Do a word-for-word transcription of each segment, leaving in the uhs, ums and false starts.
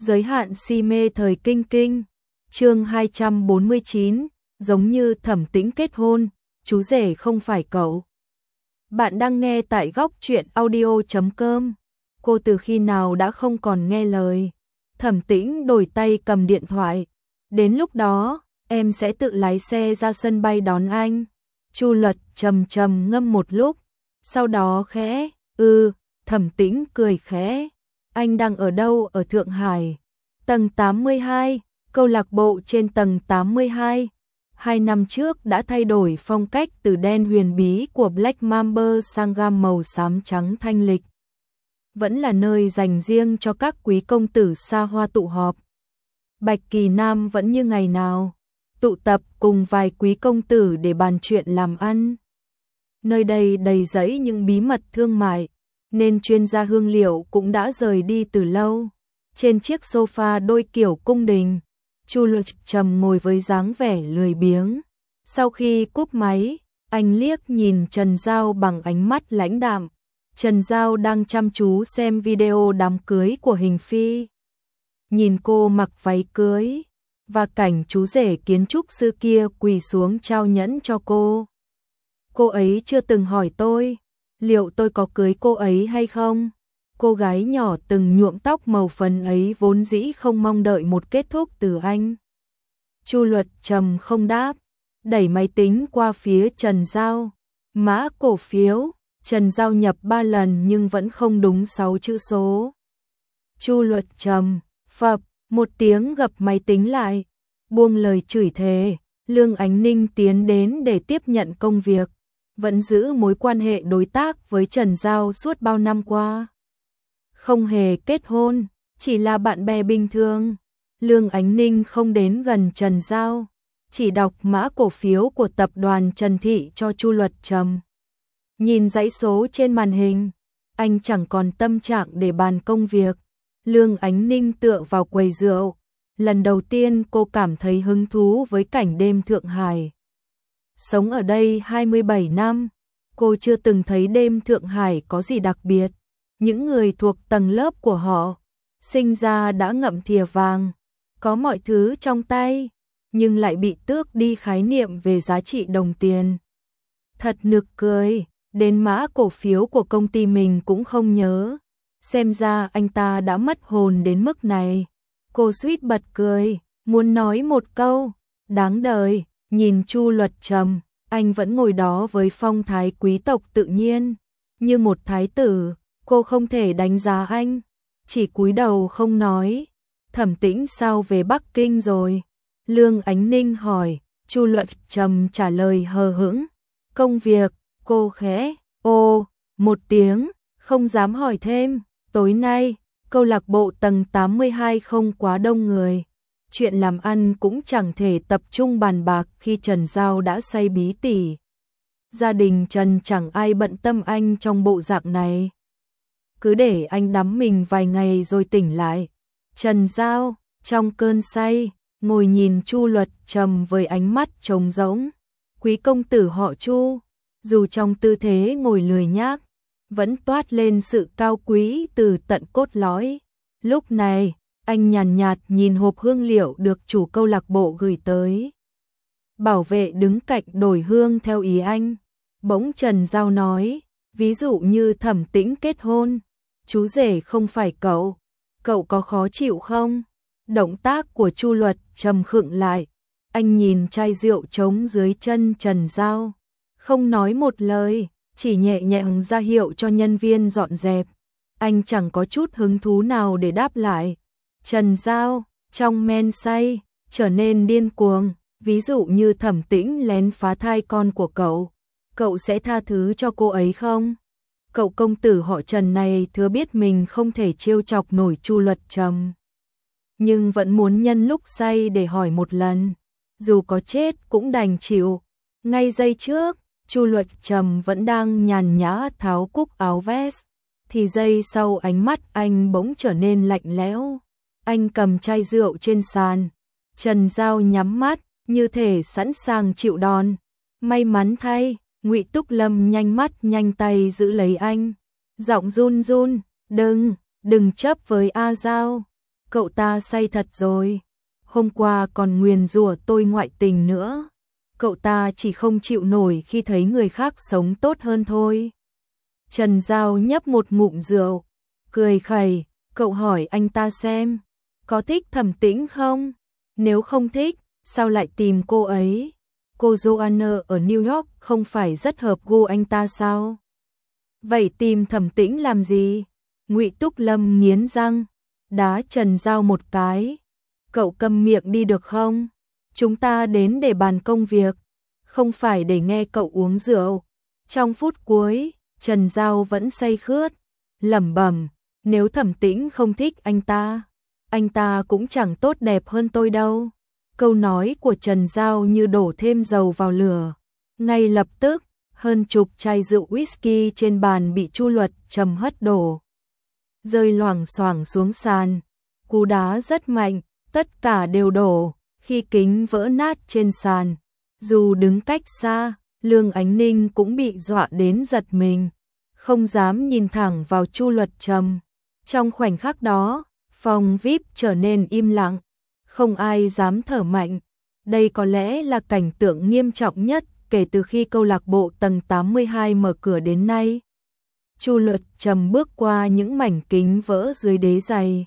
Giới hạn si mê thời kinh kinh. Chương hai trăm bốn mươi chín, giống như Thẩm Tĩnh kết hôn, chú rể không phải cậu. Bạn đang nghe tại góc truyện audio chấm com. Cô từ khi nào đã không còn nghe lời. Thẩm Tĩnh đổi tay cầm điện thoại. Đến lúc đó, em sẽ tự lái xe ra sân bay đón anh. Chu Luật trầm trầm ngâm một lúc, sau đó khẽ, "Ừ." Thẩm Tĩnh cười khẽ. "Anh đang ở đâu?" "Ở Thượng Hải." Tầng tám mươi hai, câu lạc bộ trên tầng tám mươi hai. Hai năm trước đã thay đổi phong cách từ đen huyền bí của Black Mamba sang gam màu xám trắng thanh lịch. Vẫn là nơi dành riêng cho các quý công tử xa hoa tụ họp. Bạch Kỳ Nam vẫn như ngày nào, tụ tập cùng vài quý công tử để bàn chuyện làm ăn. Nơi đây đầy rẫy những bí mật thương mại, nên chuyên gia hương liệu cũng đã rời đi từ lâu. Trên chiếc sofa đôi kiểu cung đình, Chu Luật trầm ngồi với dáng vẻ lười biếng. Sau khi cúp máy, anh liếc nhìn Trần Giao bằng ánh mắt lãnh đạm. Trần Giao đang chăm chú xem video đám cưới của Hình Phi. Nhìn cô mặc váy cưới và cảnh chú rể kiến trúc sư kia quỳ xuống trao nhẫn cho cô. Cô ấy chưa từng hỏi tôi, liệu tôi có cưới cô ấy hay không? Cô gái nhỏ từng nhuộm tóc màu phấn ấy vốn dĩ không mong đợi một kết thúc từ anh. Chu Luật trầm không đáp, đẩy máy tính qua phía Trần Giao. Mã cổ phiếu, Trần Giao nhập ba lần nhưng vẫn không đúng sáu chữ số. Chu Luật trầm, phập, một tiếng gập máy tính lại, buông lời chửi thề. Lương Ánh Ninh tiến đến để tiếp nhận công việc, vẫn giữ mối quan hệ đối tác với Trần Giao suốt bao năm qua. Không hề kết hôn, chỉ là bạn bè bình thường. Lương Ánh Ninh không đến gần Trần Giao, chỉ đọc mã cổ phiếu của tập đoàn Trần Thị cho Chu Luật trầm. Nhìn dãy số trên màn hình, anh chẳng còn tâm trạng để bàn công việc. Lương Ánh Ninh tựa vào quầy rượu. Lần đầu tiên cô cảm thấy hứng thú với cảnh đêm Thượng Hải. Sống ở đây hai mươi bảy năm, cô chưa từng thấy đêm Thượng Hải có gì đặc biệt. Những người thuộc tầng lớp của họ, sinh ra đã ngậm thìa vàng, có mọi thứ trong tay, nhưng lại bị tước đi khái niệm về giá trị đồng tiền. Thật nực cười, đến mã cổ phiếu của công ty mình cũng không nhớ. Xem ra anh ta đã mất hồn đến mức này. Cô suýt bật cười, muốn nói một câu, đáng đời. Nhìn Chu Luật trầm, anh vẫn ngồi đó với phong thái quý tộc tự nhiên, như một thái tử. Cô không thể đánh giá anh, chỉ cúi đầu không nói. Thẩm Tĩnh sao về Bắc Kinh rồi? Lương Ánh Ninh hỏi. Chu Luật trầm trả lời hờ hững. Công việc. Cô khẽ ô một tiếng, không dám hỏi thêm. Tối nay, câu lạc bộ tầng tám mươi hai không quá đông người. Chuyện làm ăn cũng chẳng thể tập trung bàn bạc khi Trần Giao đã say bí tỉ. Gia đình Trần chẳng ai bận tâm anh trong bộ dạng này. Cứ để anh đắm mình vài ngày rồi tỉnh lại. Trần Giao, trong cơn say, ngồi nhìn Chu Luật trầm với ánh mắt trống rỗng. Quý công tử họ Chu, dù trong tư thế ngồi lười nhác, vẫn toát lên sự cao quý từ tận cốt lõi. Lúc này, anh nhàn nhạt, nhạt nhìn hộp hương liệu được chủ câu lạc bộ gửi tới. Bảo vệ đứng cạnh đổi hương theo ý anh. Bỗng Trần Giao nói, ví dụ như Thẩm Tĩnh kết hôn, chú rể không phải cậu, cậu có khó chịu không? Động tác của Chu Luật trầm khựng lại, anh nhìn chai rượu trống dưới chân Trần Giao, không nói một lời, chỉ nhẹ nhàng ra hiệu cho nhân viên dọn dẹp. Anh chẳng có chút hứng thú nào để đáp lại. Trần Giao, trong men say, trở nên điên cuồng, ví dụ như Thẩm Tĩnh lén phá thai con của cậu, cậu sẽ tha thứ cho cô ấy không? Cậu công tử họ Trần này thừa biết mình không thể trêu chọc nổi Chu Luật trầm, nhưng vẫn muốn nhân lúc say để hỏi một lần, dù có chết cũng đành chịu. Ngay giây trước, Chu Luật trầm vẫn đang nhàn nhã tháo cúc áo vest, thì giây sau ánh mắt anh bỗng trở nên lạnh lẽo. Anh cầm chai rượu trên sàn. Trần Giao nhắm mắt, như thể sẵn sàng chịu đòn. May mắn thay, Ngụy Túc Lâm nhanh mắt nhanh tay giữ lấy anh. Giọng run run, đừng, đừng chấp với A Giao. cậu ta say thật rồi. Hôm qua còn nguyền rủa tôi ngoại tình nữa. Cậu ta chỉ không chịu nổi khi thấy người khác sống tốt hơn thôi. Trần Giao nhấp một ngụm rượu, cười khẩy, cậu hỏi anh ta xem, có thích Thẩm Tĩnh không? Nếu không thích, sao lại tìm cô ấy? Cô Joanna ở New York không phải rất hợp gu anh ta sao? Vậy tìm Thẩm Tĩnh làm gì? Ngụy Túc Lâm nghiến răng, đá Trần Giao một cái. Cậu câm miệng đi được không? Chúng ta đến để bàn công việc, không phải để nghe cậu uống rượu. Trong phút cuối, Trần Giao vẫn say khướt, lẩm bẩm, nếu Thẩm Tĩnh không thích anh ta, anh ta cũng chẳng tốt đẹp hơn tôi đâu. Câu nói của Trần Giao như đổ thêm dầu vào lửa. Ngay lập tức, hơn chục chai rượu whisky trên bàn bị Chu Luật Trầm hất đổ, rơi loảng xoảng xuống sàn. Cú đá rất mạnh, tất cả đều đổ, khi kính vỡ nát trên sàn. Dù đứng cách xa, Lương Ánh Ninh cũng bị dọa đến giật mình, không dám nhìn thẳng vào Chu Luật Trầm. Trong khoảnh khắc đó, phòng vi ai pi trở nên im lặng, không ai dám thở mạnh. Đây có lẽ là cảnh tượng nghiêm trọng nhất kể từ khi câu lạc bộ tầng tám mươi hai mở cửa đến nay. Chu Luật Trầm bước qua những mảnh kính vỡ dưới đế giày,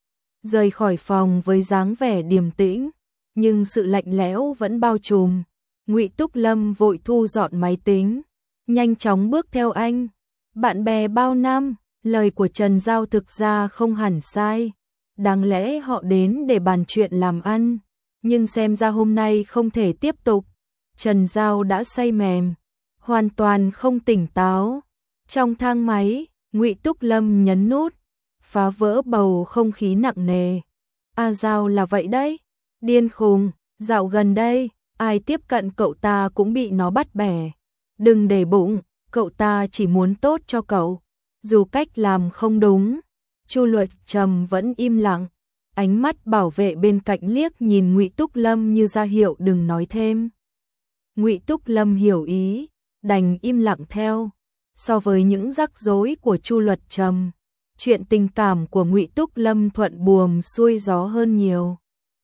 rời khỏi phòng với dáng vẻ điềm tĩnh, nhưng sự lạnh lẽo vẫn bao trùm. Ngụy Túc Lâm vội thu dọn máy tính, nhanh chóng bước theo anh. Bạn bè bao năm, lời của Trần Giao thực ra không hẳn sai. Đáng lẽ họ đến để bàn chuyện làm ăn, nhưng xem ra hôm nay không thể tiếp tục. Trần Giao đã say mềm, hoàn toàn không tỉnh táo. Trong thang máy, Ngụy Túc Lâm nhấn nút, phá vỡ bầu không khí nặng nề. A Giao là vậy đấy, điên khùng, dạo gần đây, ai tiếp cận cậu ta cũng bị nó bắt bẻ. Đừng để bụng, cậu ta chỉ muốn tốt cho cậu, dù cách làm không đúng. Chu Luật Trầm vẫn im lặng, ánh mắt bảo vệ bên cạnh liếc nhìn Ngụy Túc Lâm như ra hiệu đừng nói thêm. Ngụy Túc Lâm hiểu ý, đành im lặng theo. So với những rắc rối của Chu Luật Trầm, chuyện tình cảm của Ngụy Túc Lâm thuận buồm xuôi gió hơn nhiều.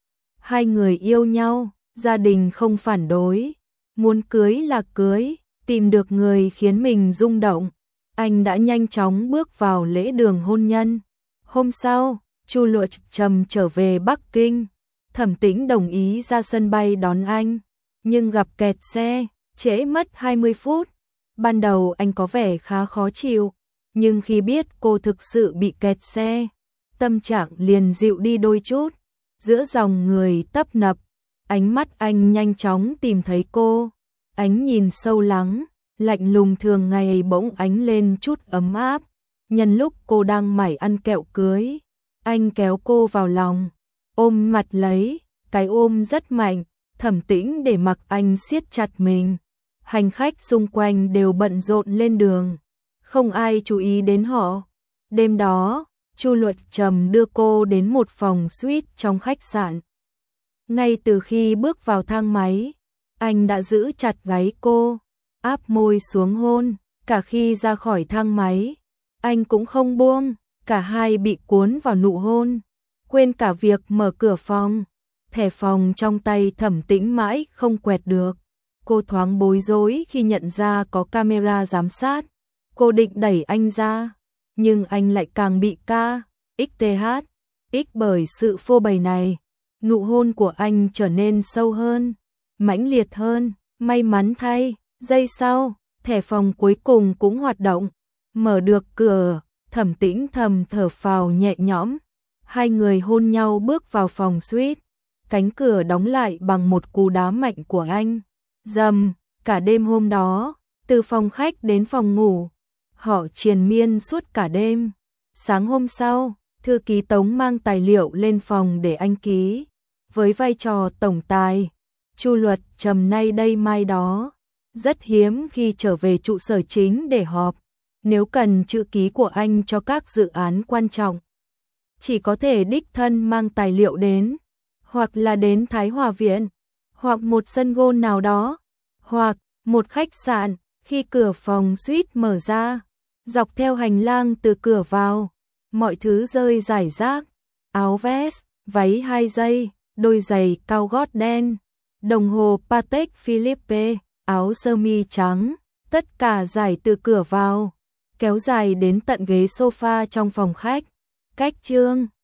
Hai người yêu nhau, gia đình không phản đối, muốn cưới là cưới, tìm được người khiến mình rung động. Anh đã nhanh chóng bước vào lễ đường hôn nhân. Hôm sau, Chu Luật Trầm trở về Bắc Kinh, Thẩm Tĩnh đồng ý ra sân bay đón anh, nhưng gặp kẹt xe, trễ mất hai mươi phút. Ban đầu anh có vẻ khá khó chịu, nhưng khi biết cô thực sự bị kẹt xe, tâm trạng liền dịu đi đôi chút. Giữa dòng người tấp nập, ánh mắt anh nhanh chóng tìm thấy cô. Ánh nhìn sâu lắng, lạnh lùng thường ngày bỗng ánh lên chút ấm áp. Nhân lúc cô đang mải ăn kẹo cưới, anh kéo cô vào lòng, ôm mặt lấy, cái ôm rất mạnh. Thẩm Tĩnh để mặc anh siết chặt mình. Hành khách xung quanh đều bận rộn lên đường, không ai chú ý đến họ. Đêm đó, Chu Luật Trầm đưa cô đến một phòng suite trong khách sạn. Ngay từ khi bước vào thang máy, anh đã giữ chặt gáy cô, áp môi xuống hôn. Cả khi ra khỏi thang máy, anh cũng không buông. Cả hai bị cuốn vào nụ hôn, quên cả việc mở cửa phòng. Thẻ phòng trong tay Thẩm Tĩnh mãi không quẹt được. Cô thoáng bối rối khi nhận ra có camera giám sát. Cô định đẩy anh ra, nhưng anh lại càng bị ca, ích tê hát, ích bởi sự phô bày này. Nụ hôn của anh trở nên sâu hơn, mãnh liệt hơn. May mắn thay, giây sau, thẻ phòng cuối cùng cũng hoạt động. Mở được cửa, Thẩm Tĩnh thầm thở phào nhẹ nhõm. Hai người hôn nhau bước vào phòng suite. Cánh cửa đóng lại bằng một cú đá mạnh của anh. Dầm, cả đêm hôm đó, từ phòng khách đến phòng ngủ, họ triền miên suốt cả đêm. Sáng hôm sau, thư ký Tống mang tài liệu lên phòng để anh ký. Với vai trò tổng tài, Chu Luật Trầm nay đây mai đó, rất hiếm khi trở về trụ sở chính để họp. Nếu cần chữ ký của anh cho các dự án quan trọng, chỉ có thể đích thân mang tài liệu đến, hoặc là đến Thái Hòa Viện, hoặc một sân golf nào đó, hoặc một khách sạn. Khi cửa phòng suite mở ra, dọc theo hành lang từ cửa vào, mọi thứ rơi rải rác. áo vest, váy hai dây, đôi giày cao gót đen, đồng hồ Patek Philippe, áo sơ mi trắng, tất cả dài từ cửa vào, kéo dài đến tận ghế sofa trong phòng khách. Cách chương